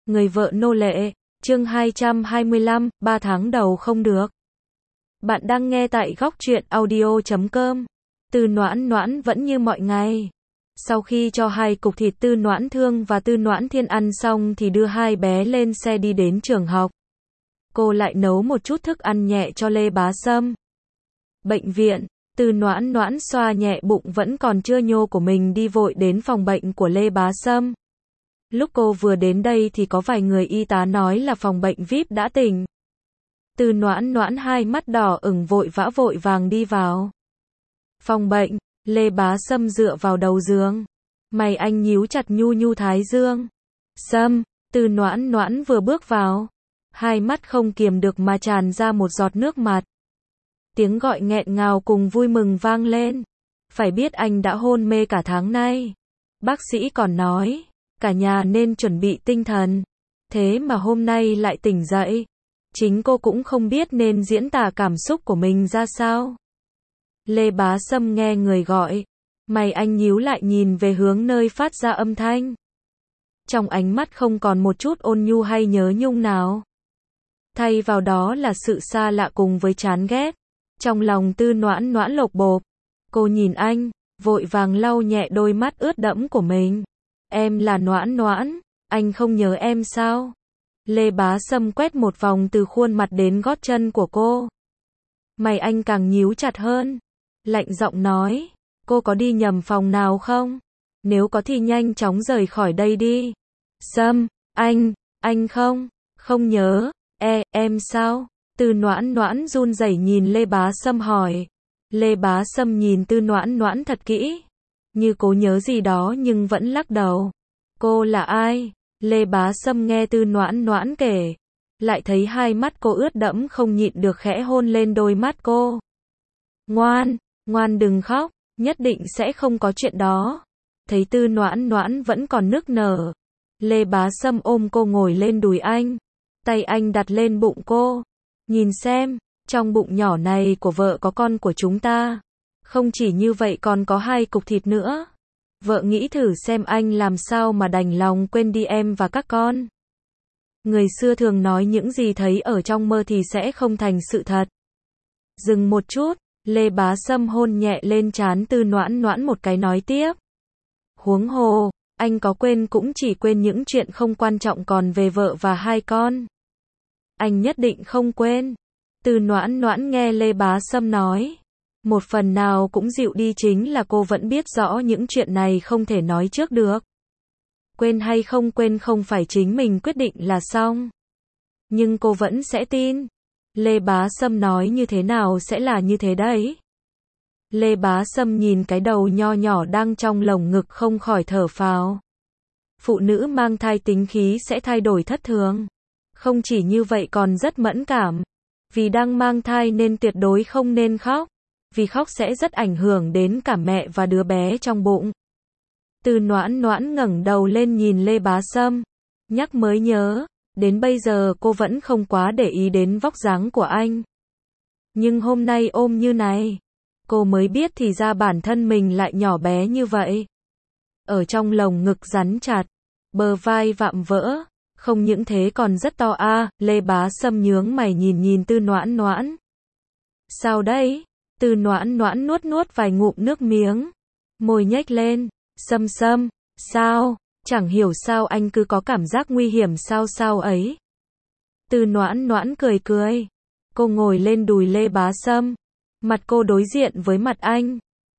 Người vợ nô lệ, chương 225, 3 tháng đầu không được. Bạn đang nghe tại góc truyện audio.com. Tư Noãn Noãn vẫn như mọi ngày. Sau khi cho hai cục thịt Tư Noãn Thương và Tư Noãn Thiên ăn xong thì đưa hai bé lên xe đi đến trường học. Cô lại nấu một chút thức ăn nhẹ cho Lê Bá Sâm. Bệnh viện, Tư Noãn Noãn xoa nhẹ bụng vẫn còn chưa nhô của mình đi vội đến phòng bệnh của Lê Bá Sâm. Lúc cô vừa đến đây thì có vài người y tá nói là phòng bệnh VIP đã tỉnh. Tư Noãn Noãn hai mắt đỏ ửng vội vàng đi vào. Phòng bệnh, Lê Bá Sâm dựa vào đầu giường. Mày anh nhíu chặt nhu thái dương. Sâm, Tư Noãn Noãn vừa bước vào. Hai mắt không kiềm được mà tràn ra một giọt nước mặt. Tiếng gọi nghẹn ngào cùng vui mừng vang lên. Phải biết anh đã hôn mê cả tháng nay. Bác sĩ còn nói, cả nhà nên chuẩn bị tinh thần. Thế mà hôm nay lại tỉnh dậy. Chính cô cũng không biết nên diễn tả cảm xúc của mình ra sao. Lê Bá Sâm nghe người gọi. Mày anh nhíu lại nhìn về hướng nơi phát ra âm thanh. Trong ánh mắt không còn một chút ôn nhu hay nhớ nhung nào. Thay vào đó là sự xa lạ cùng với chán ghét. Trong lòng Tư Noãn Noãn lột bột. Cô nhìn anh, vội vàng lau nhẹ đôi mắt ướt đẫm của mình. Em là Noãn Noãn, anh không nhớ em sao? Lê Bá Sâm quét một vòng từ khuôn mặt đến gót chân của cô. Mày anh càng nhíu chặt hơn. Lạnh giọng nói, cô có đi nhầm phòng nào không? Nếu có thì nhanh chóng rời khỏi đây đi. Sâm, anh không nhớ, em sao? Tư Noãn Noãn run rẩy nhìn Lê Bá Sâm hỏi. Lê Bá Sâm nhìn Tư Noãn Noãn thật kỹ. Như cố nhớ gì đó nhưng vẫn lắc đầu. Cô là ai? Lê Bá Sâm nghe Tư Noãn Noãn kể. Lại thấy hai mắt cô ướt đẫm không nhịn được khẽ hôn lên đôi mắt cô. Ngoan đừng khóc, nhất định sẽ không có chuyện đó. Thấy Tư Noãn Noãn vẫn còn nức nở. Lê Bá Sâm ôm cô ngồi lên đùi anh. Tay anh đặt lên bụng cô. Nhìn xem, trong bụng nhỏ này của vợ có con của chúng ta. Không chỉ như vậy còn có hai cục thịt nữa. Vợ nghĩ thử xem anh làm sao mà đành lòng quên đi em và các con. Người xưa thường nói những gì thấy ở trong mơ thì sẽ không thành sự thật. Dừng một chút, Lê Bá Sâm hôn nhẹ lên trán Tư Noãn Noãn một cái nói tiếp. Huống hồ, anh có quên cũng chỉ quên những chuyện không quan trọng còn về vợ và hai con. Anh nhất định không quên. Tư Noãn Noãn nghe Lê Bá Sâm nói. Một phần nào cũng dịu đi chính là cô vẫn biết rõ những chuyện này không thể nói trước được. Quên hay không quên không phải chính mình quyết định là xong. Nhưng cô vẫn sẽ tin. Lê Bá Sâm nói như thế nào sẽ là như thế đấy. Lê Bá Sâm nhìn cái đầu nho nhỏ đang trong lồng ngực không khỏi thở phào. Phụ nữ mang thai tính khí sẽ thay đổi thất thường. Không chỉ như vậy còn rất mẫn cảm. Vì đang mang thai nên tuyệt đối không nên khóc. Vì khóc sẽ rất ảnh hưởng đến cả mẹ và đứa bé trong bụng. Tư Noãn Noãn ngẩng đầu lên nhìn Lê Bá Sâm. Nhắc mới nhớ, đến bây giờ cô vẫn không quá để ý đến vóc dáng của anh. Nhưng hôm nay ôm như này, cô mới biết thì ra bản thân mình lại nhỏ bé như vậy. Ở trong lồng ngực rắn chặt, bờ vai vạm vỡ, không những thế còn rất to a. Lê Bá Sâm nhướng mày nhìn Tư Noãn Noãn. Sao đấy? Tư Noãn Noãn nuốt vài ngụm nước miếng. Môi nhếch lên. Sâm, sao? Chẳng hiểu sao anh cứ có cảm giác nguy hiểm sao ấy. Tư Noãn Noãn cười. Cô ngồi lên đùi Lê Bá Sâm. Mặt cô đối diện với mặt anh.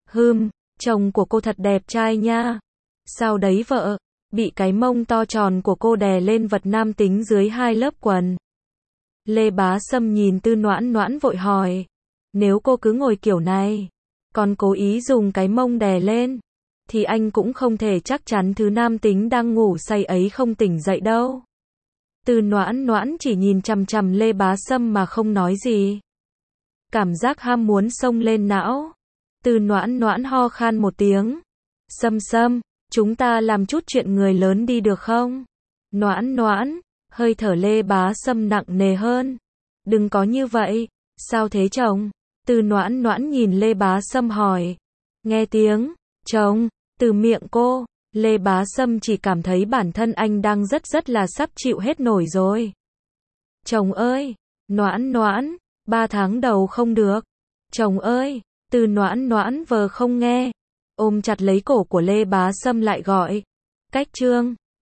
Chồng của cô thật đẹp trai nha. Sao đấy vợ? Bị cái mông to tròn của cô đè lên vật nam tính dưới hai lớp quần. Lê Bá Sâm nhìn Tư Noãn Noãn vội hỏi. Nếu cô cứ ngồi kiểu này, còn cố ý dùng cái mông đè lên, thì anh cũng không thể chắc chắn thứ nam tính đang ngủ say ấy không tỉnh dậy đâu. Tư Noãn Noãn chỉ nhìn chằm Lê Bá Sâm mà không nói gì. Cảm giác ham muốn xông lên não. Tư Noãn Noãn ho khan một tiếng. Sâm, chúng ta làm chút chuyện người lớn đi được không? Noãn Noãn, hơi thở Lê Bá Sâm nặng nề hơn. Đừng có như vậy. Sao thế chồng? Tư Noãn Noãn nhìn Lê Bá Sâm hỏi. Nghe tiếng chồng từ miệng cô, Lê Bá Sâm chỉ cảm thấy bản thân anh đang rất là sắp chịu hết nổi rồi. Chồng ơi, Noãn Noãn, 3 tháng đầu không được. Chồng ơi, Từ Noãn Noãn vờ không nghe, ôm chặt lấy cổ của Lê Bá Sâm lại gọi. Cách chương